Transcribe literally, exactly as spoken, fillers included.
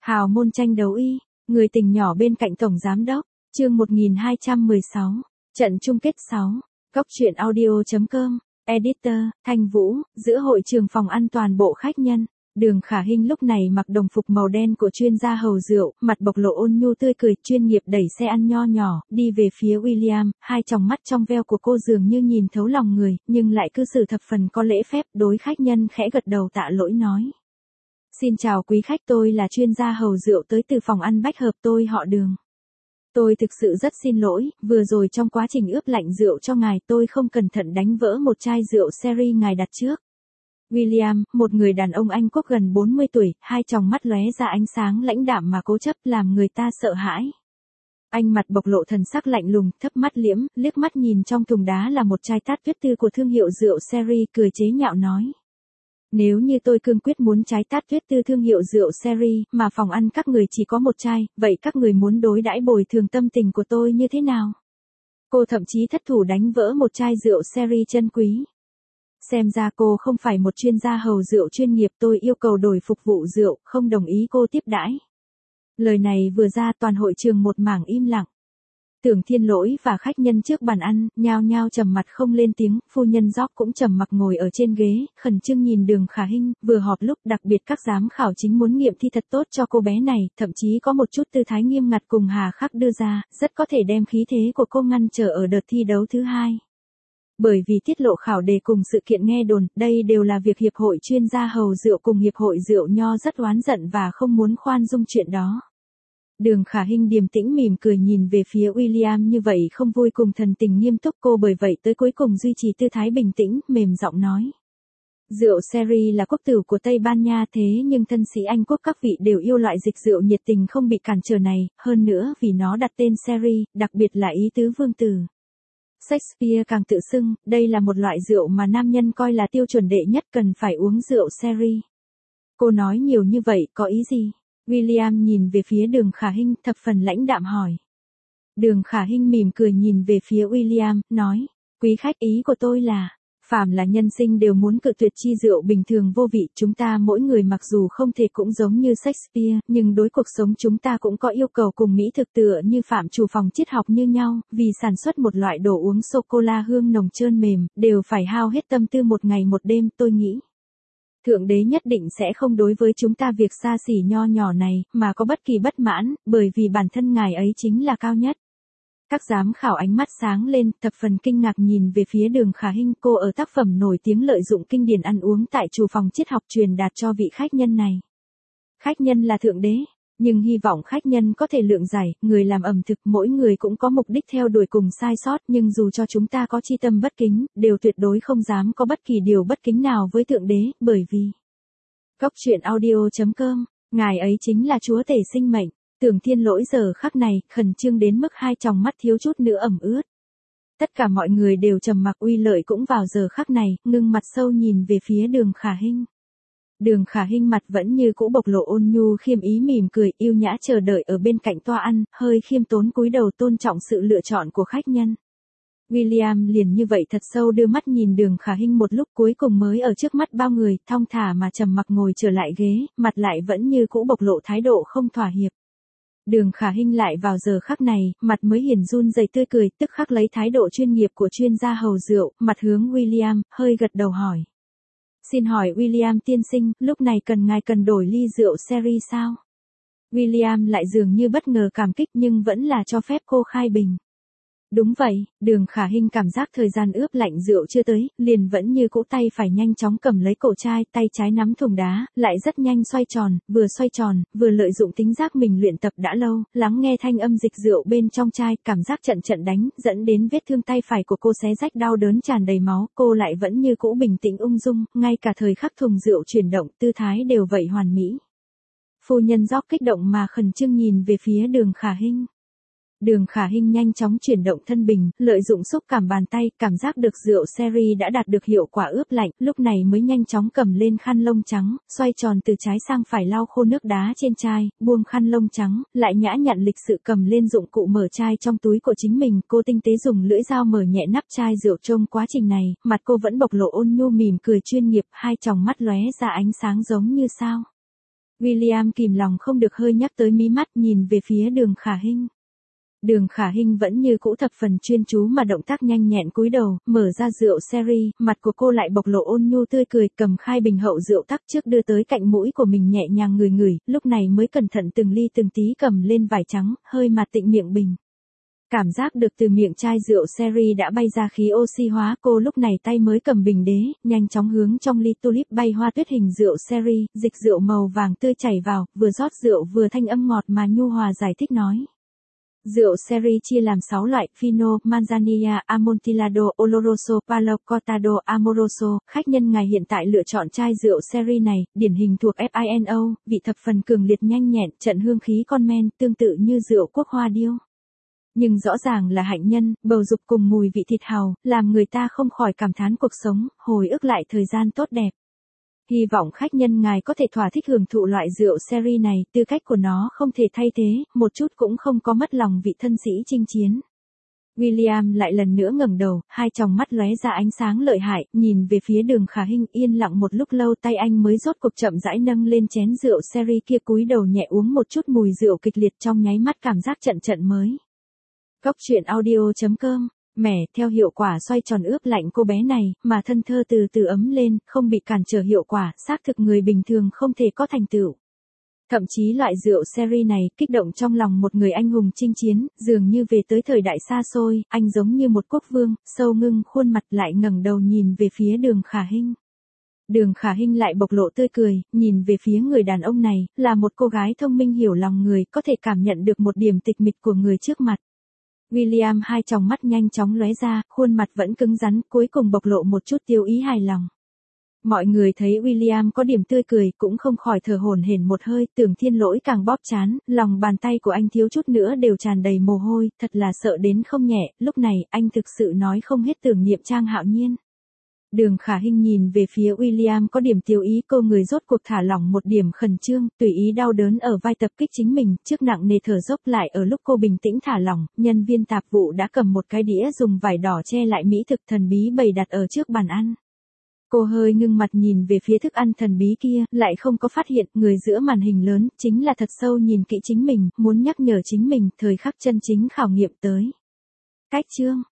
Hào môn tranh đấu y, người tình nhỏ bên cạnh tổng giám đốc, chương một nghìn hai trăm mười sáu, trận chung kết sáu, góc truyện audio.com, editor, Thanh Vũ, giữa hội trường phòng ăn toàn bộ khách nhân. Đường Khả Hinh lúc này mặc đồng phục màu đen của chuyên gia hầu rượu, mặt bộc lộ ôn nhu tươi cười, chuyên nghiệp đẩy xe ăn nho nhỏ, đi về phía William, hai tròng mắt trong veo của cô dường như nhìn thấu lòng người, nhưng lại cư xử thập phần có lễ phép, đối khách nhân khẽ gật đầu tạ lỗi nói. Xin chào quý khách, tôi là chuyên gia hầu rượu tới từ phòng ăn Bách Hợp, tôi họ Đường. Tôi thực sự rất xin lỗi, vừa rồi trong quá trình ướp lạnh rượu cho ngài tôi không cẩn thận đánh vỡ một chai rượu sherry ngài đặt trước. William, một người đàn ông Anh Quốc gần bốn mươi tuổi, hai tròng mắt lóe ra ánh sáng lãnh đạm mà cố chấp làm người ta sợ hãi. Anh mặt bộc lộ thần sắc lạnh lùng, thấp mắt liễm, liếc mắt nhìn trong thùng đá là một chai tát tuyết tư của thương hiệu rượu sherry, cười chế nhạo nói. Nếu như tôi cương quyết muốn trái tát tuyết tư thương hiệu rượu sherry, mà phòng ăn các người chỉ có một chai, vậy các người muốn đối đãi bồi thường tâm tình của tôi như thế nào? Cô thậm chí thất thủ đánh vỡ một chai rượu sherry chân quý. Xem ra cô không phải một chuyên gia hầu rượu chuyên nghiệp, tôi yêu cầu đổi phục vụ rượu, không đồng ý cô tiếp đãi. Lời này vừa ra toàn hội trường một mảng im lặng. Tưởng Thiên Lỗi và khách nhân trước bàn ăn, nhao nhao trầm mặt không lên tiếng, phu nhân Gióc cũng trầm mặc ngồi ở trên ghế, khẩn trương nhìn Đường Khả Hinh, vừa họp lúc đặc biệt các giám khảo chính muốn nghiệm thi thật tốt cho cô bé này, thậm chí có một chút tư thái nghiêm ngặt cùng hà khắc đưa ra, rất có thể đem khí thế của cô ngăn trở ở đợt thi đấu thứ hai. Bởi vì tiết lộ khảo đề cùng sự kiện nghe đồn, đây đều là việc Hiệp hội chuyên gia hầu rượu cùng Hiệp hội rượu nho rất oán giận và không muốn khoan dung chuyện đó. Đường Khả Hinh điềm tĩnh mỉm cười nhìn về phía William như vậy không vui cùng thần tình nghiêm túc, cô bởi vậy tới cuối cùng duy trì tư thái bình tĩnh, mềm giọng nói. Rượu sherry là quốc tử của Tây Ban Nha, thế nhưng thân sĩ Anh Quốc các vị đều yêu loại dịch rượu nhiệt tình không bị cản trở này, hơn nữa vì nó đặt tên sherry, đặc biệt là ý tứ vương tử. Shakespeare càng tự xưng, đây là một loại rượu mà nam nhân coi là tiêu chuẩn đệ nhất, cần phải uống rượu sherry. Cô nói nhiều như vậy có ý gì? William nhìn về phía Đường Khả Hinh, thập phần lãnh đạm hỏi. Đường Khả Hinh mỉm cười nhìn về phía William, nói, quý khách, ý của tôi là, phàm là nhân sinh đều muốn cự tuyệt chi rượu bình thường vô vị, chúng ta mỗi người mặc dù không thể cũng giống như Shakespeare, nhưng đối cuộc sống chúng ta cũng có yêu cầu cùng mỹ thực tựa như phạm trù phòng triết học như nhau, vì sản xuất một loại đồ uống sô-cô-la hương nồng trơn mềm, đều phải hao hết tâm tư một ngày một đêm, tôi nghĩ. Thượng đế nhất định sẽ không đối với chúng ta việc xa xỉ nho nhỏ này, mà có bất kỳ bất mãn, bởi vì bản thân ngài ấy chính là cao nhất. Các giám khảo ánh mắt sáng lên, thập phần kinh ngạc nhìn về phía Đường Khả Hinh, cô ở tác phẩm nổi tiếng lợi dụng kinh điển ăn uống tại chủ phòng triết học truyền đạt cho vị khách nhân này. Khách nhân là thượng đế, nhưng hy vọng khách nhân có thể lượng giải, người làm ẩm thực mỗi người cũng có mục đích theo đuổi cùng sai sót, nhưng dù cho chúng ta có chi tâm bất kính, đều tuyệt đối không dám có bất kỳ điều bất kính nào với thượng đế, bởi vì góc truyện audio.com, ngài ấy chính là chúa tể sinh mệnh. Tưởng Thiên Lỗi giờ khắc này, khẩn trương đến mức hai tròng mắt thiếu chút nữa ẩm ướt. Tất cả mọi người đều trầm mặc, Uy Lợi cũng vào giờ khắc này, ngưng mặt sâu nhìn về phía Đường Khả Hinh. Đường Khả Hinh mặt vẫn như cũ bộc lộ ôn nhu khiêm ý mỉm cười, yêu nhã chờ đợi ở bên cạnh toa ăn, hơi khiêm tốn cúi đầu tôn trọng sự lựa chọn của khách nhân. William liền như vậy thật sâu đưa mắt nhìn Đường Khả Hinh một lúc, cuối cùng mới ở trước mắt bao người, thong thả mà trầm mặc ngồi trở lại ghế, mặt lại vẫn như cũ bộc lộ thái độ không thỏa hiệp. Đường Khả Hinh lại vào giờ khắc này, mặt mới hiển run rẩy tươi cười, tức khắc lấy thái độ chuyên nghiệp của chuyên gia hầu rượu, mặt hướng William, hơi gật đầu hỏi. Xin hỏi William tiên sinh, lúc này cần ngài cần đổi ly rượu sherry sao? William lại dường như bất ngờ cảm kích nhưng vẫn là cho phép cô khai bình. Đúng vậy, Đường Khả Hinh cảm giác thời gian ướp lạnh rượu chưa tới, liền vẫn như cũ tay phải nhanh chóng cầm lấy cổ chai, tay trái nắm thùng đá, lại rất nhanh xoay tròn, vừa xoay tròn, vừa lợi dụng tính giác mình luyện tập đã lâu, lắng nghe thanh âm dịch rượu bên trong chai, cảm giác trận trận đánh, dẫn đến vết thương tay phải của cô xé rách đau đớn tràn đầy máu, cô lại vẫn như cũ bình tĩnh ung dung, ngay cả thời khắc thùng rượu chuyển động, tư thái đều vậy hoàn mỹ. Phu nhân Gióc kích động mà khẩn trương nhìn về phía Đường Khả Hinh. Đường Khả Hinh nhanh chóng chuyển động thân bình, lợi dụng xúc cảm bàn tay, cảm giác được rượu sherry đã đạt được hiệu quả ướp lạnh, lúc này mới nhanh chóng cầm lên khăn lông trắng, xoay tròn từ trái sang phải lau khô nước đá trên chai, buông khăn lông trắng, lại nhã nhặn lịch sự cầm lên dụng cụ mở chai trong túi của chính mình, cô tinh tế dùng lưỡi dao mở nhẹ nắp chai rượu. Trong quá trình này, mặt cô vẫn bộc lộ ôn nhu mỉm cười chuyên nghiệp, hai tròng mắt lóe ra ánh sáng giống như sao. William kìm lòng không được hơi nhắc tới mí mắt nhìn về phía Đường Khả Hinh. Đường Khả Hinh vẫn như cũ thập phần chuyên chú mà động tác nhanh nhẹn cúi đầu, mở ra rượu sherry, mặt của cô lại bộc lộ ôn nhu tươi cười, cầm khai bình hậu rượu tắc trước đưa tới cạnh mũi của mình nhẹ nhàng ngửi ngửi, lúc này mới cẩn thận từng ly từng tí cầm lên vải trắng, hơi mà tịnh miệng bình. Cảm giác được từ miệng chai rượu sherry đã bay ra khí oxy hóa, cô lúc này tay mới cầm bình đế, nhanh chóng hướng trong ly tulip bay hoa tuyết hình rượu sherry, dịch rượu màu vàng tươi chảy vào, vừa rót rượu vừa thanh âm ngọt mà nhu hòa giải thích nói. Rượu sherry chia làm sáu loại, Fino, Manzanilla, Amontillado, Oloroso, Palo Cortado, Amoroso. Khách nhân ngài hiện tại lựa chọn chai rượu sherry này, điển hình thuộc Fino, vị thập phần cường liệt nhanh nhẹn, trận hương khí con men, tương tự như rượu quốc hoa điêu. Nhưng rõ ràng là hạnh nhân, bầu dục cùng mùi vị thịt hàu, làm người ta không khỏi cảm thán cuộc sống, hồi ức lại thời gian tốt đẹp. Hy vọng khách nhân ngài có thể thỏa thích hưởng thụ loại rượu sherry này, tư cách của nó không thể thay thế, một chút cũng không có mất lòng vị thân sĩ chinh chiến. William lại lần nữa ngẩng đầu, hai tròng mắt lóe ra ánh sáng lợi hại, nhìn về phía Đường Khả Hinh, yên lặng một lúc lâu, tay anh mới rốt cuộc chậm rãi nâng lên chén rượu sherry kia, cúi đầu nhẹ uống một chút, mùi rượu kịch liệt trong nháy mắt cảm giác trận trận mới. Góc truyện audio chấm com. Mẻ, theo hiệu quả xoay tròn ướp lạnh cô bé này, mà thân thơ từ từ ấm lên, không bị cản trở hiệu quả, xác thực người bình thường không thể có thành tựu. Thậm chí loại rượu sherry này, kích động trong lòng một người anh hùng chinh chiến, dường như về tới thời đại xa xôi, anh giống như một quốc vương, sâu ngưng khuôn mặt lại ngẩng đầu nhìn về phía Đường Khả Hinh. Đường Khả Hinh lại bộc lộ tươi cười, nhìn về phía người đàn ông này, là một cô gái thông minh hiểu lòng người, có thể cảm nhận được một điểm tịch mịch của người trước mặt. William hai tròng mắt nhanh chóng lóe ra, khuôn mặt vẫn cứng rắn, cuối cùng bộc lộ một chút tiêu ý hài lòng. Mọi người thấy William có điểm tươi cười, cũng không khỏi thở hổn hển một hơi, Tưởng Thiên Lỗi càng bóp chán, lòng bàn tay của anh thiếu chút nữa đều tràn đầy mồ hôi, thật là sợ đến không nhẹ, lúc này, anh thực sự nói không hết tưởng niệm Trang Hạo Nhiên. Đường Khả Hinh nhìn về phía William có điểm tiêu ý, cô người rốt cuộc thả lỏng một điểm khẩn trương, tùy ý đau đớn ở vai tập kích chính mình, trước nặng nề thở dốc lại ở lúc cô bình tĩnh thả lỏng, nhân viên tạp vụ đã cầm một cái đĩa dùng vải đỏ che lại mỹ thực thần bí bày đặt ở trước bàn ăn. Cô hơi ngưng mặt nhìn về phía thức ăn thần bí kia, lại không có phát hiện, người giữa màn hình lớn, chính là thật sâu nhìn kỹ chính mình, muốn nhắc nhở chính mình, thời khắc chân chính khảo nghiệm tới. Cách chương